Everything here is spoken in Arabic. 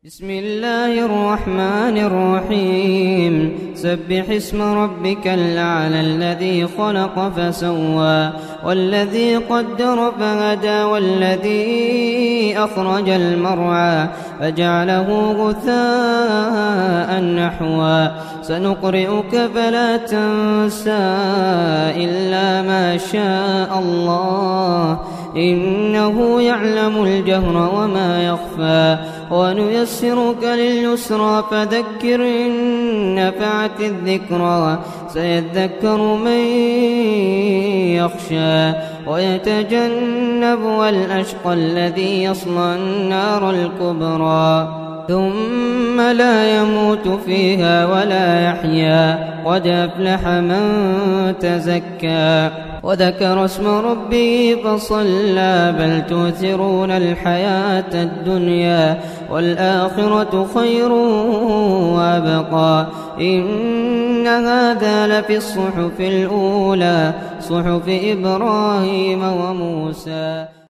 بسم الله الرحمن الرحيم سبح اسم ربك الأعلى الذي خلق فسوى والذي قدر فهدى والذي أخرج المرعى فجعله غثاء نحوا سنقرئك فلا تنسى إلا ما شاء الله إنه يعلم الجهر وما يخفى ونيسرك لليسرى فذكر إن نفعت الذكرى سيذكر من يخشى ويتجنبها الأشقى الذي يصلى النار الكبرى ثم لا يموت فيها ولا يحيا قد أفلح من تزكى وذكر اسم ربه فصلى بل تؤثرون الحياة الدنيا والآخرة خير وأبقى إن هذا لفي الصحف الأولى صحف إبراهيم وموسى.